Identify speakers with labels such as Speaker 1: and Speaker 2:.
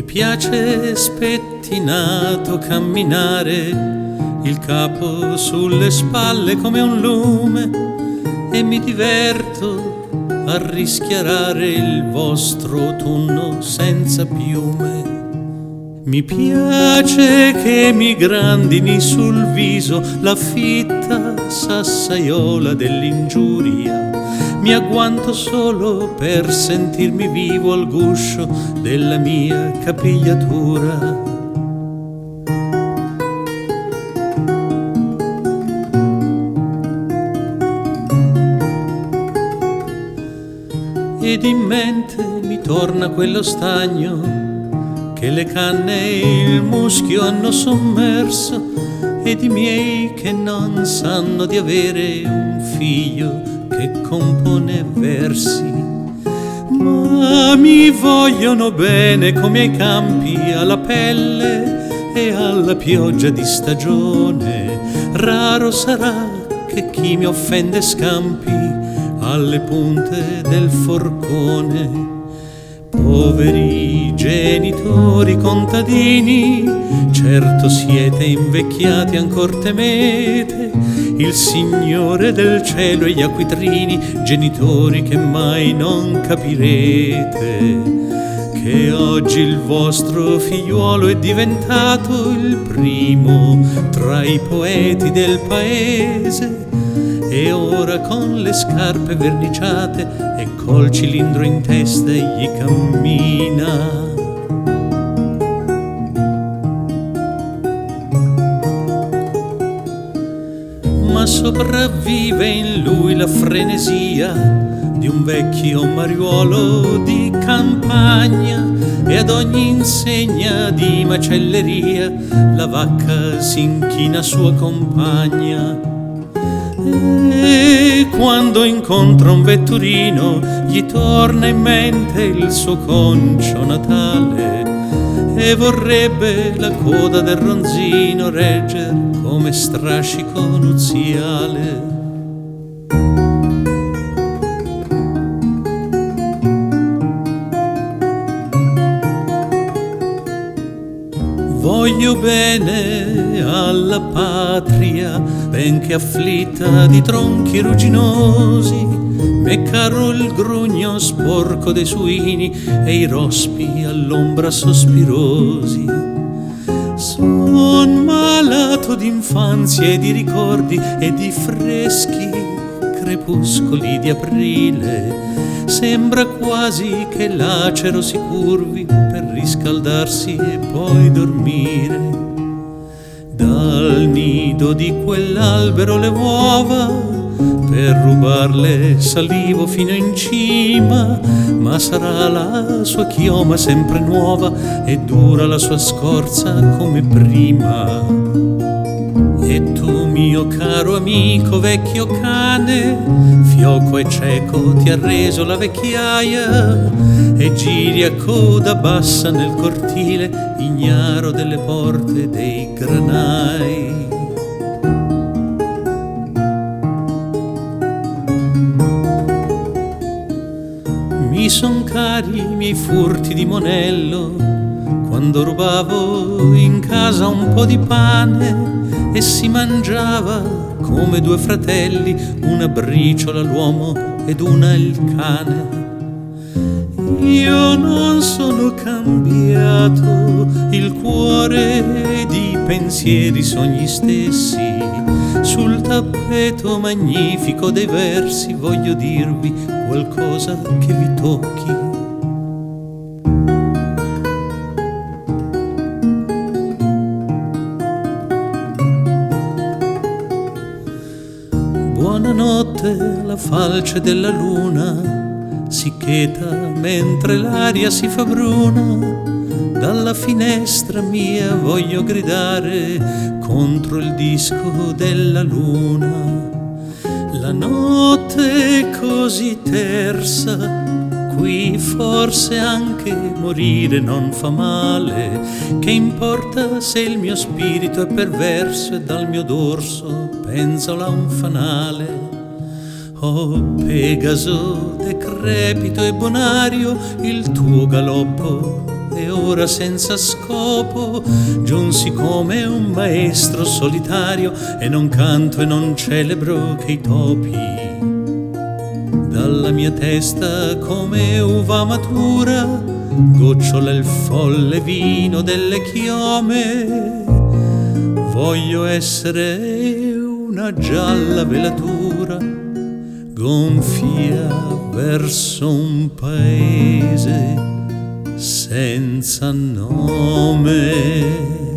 Speaker 1: piace spettinato camminare, il capo sulle spalle come un lume, e mi diverto a rischiarare il vostro autunno senza piume. Mi piace che mi grandini sul viso la fitta sassaiola dell'ingiuria. Mi agguanto solo per sentirmi vivo al guscio della mia capigliatura. Ed in mente mi torna quello stagno che le canne e il muschio hanno sommerso, ed i miei che non sanno di avere un figlio che compone versi. Ma mi vogliono bene come ai campi, alla pelle e alla pioggia di stagione. Raro sarà che chi mi offende scampi alle punte del forcone. Poveri genitori contadini, certo siete invecchiati ancor temete il Signore del cielo e gli acquitrini, genitori che mai non capirete che oggi il vostro figliuolo è diventato il primo tra i poeti del paese, e ora con le scarpe verniciate e col cilindro in testa egli cammina. Ma sopravvive in lui la frenesia di un vecchio mariuolo di campagna, e ad ogni insegna di macelleria la vacca si inchina sua compagna. E quando incontra un vetturino gli torna in mente il suo concio natale, e vorrebbe la coda del ronzino regger come strascico nuziale. Voglio bene alla patria, benché afflitta di tronchi rugginosi. M'è caro il grugno sporco dei suini e i rospi all'ombra sospirosi. Son malato d'infanzia e di ricordi e di freschi crepuscoli di aprile. Sembra quasi che l'acero si curvi per riscaldarsi e poi dormire. Dal nido di quell'albero le uova, per rubarle salivo fino in cima, ma sarà la sua chioma sempre nuova e dura la sua scorza come prima. E tu, mio caro amico vecchio cane, fioco e cieco ti ha reso la vecchiaia, e giri a coda bassa nel cortile, ignaro delle porte dei granai. Mi son cari i miei furti di monello, quando rubavo in casa un po' di pane, e si mangiava come due fratelli, una briciola l'uomo ed una il cane. Io non sono cambiato, il cuore ed i pensieri son gli stessi. Sul tappeto magnifico dei versi voglio dirvi qualcosa che vi tocchi. Buonanotte alla falce della luna, si cheta mentre l'aria si fa bruna. Dalla finestra mia voglio gridare contro il disco della luna. La notte è così tersa, qui forse anche morire non fa male. Che importa se il mio spirito è perverso e dal mio dorso penzola un fanale. Oh Pegaso decrepito e bonario, il tuo galoppo e ora senza scopo giunsi come un maestro solitario e non canto e non celebro che i topi dalla mia testa come uva matura gocciola il folle vino delle chiome. Voglio essere una gialla velatura gonfia verso un paese senza nome.